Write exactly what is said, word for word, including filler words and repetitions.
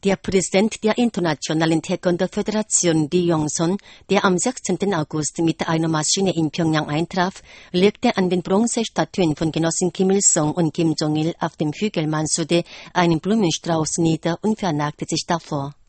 Der Präsident der Internationalen Taekwondo-Föderation, Lee Yong-sun, der am sechzehnten August mit einer Maschine in Pjöngjang eintraf, legte an den Bronzestatuen von Genossen Kim Il-sung und Kim Jong-il auf dem Hügel Mansudae einen Blumenstrauß nieder und vernagte sich davor.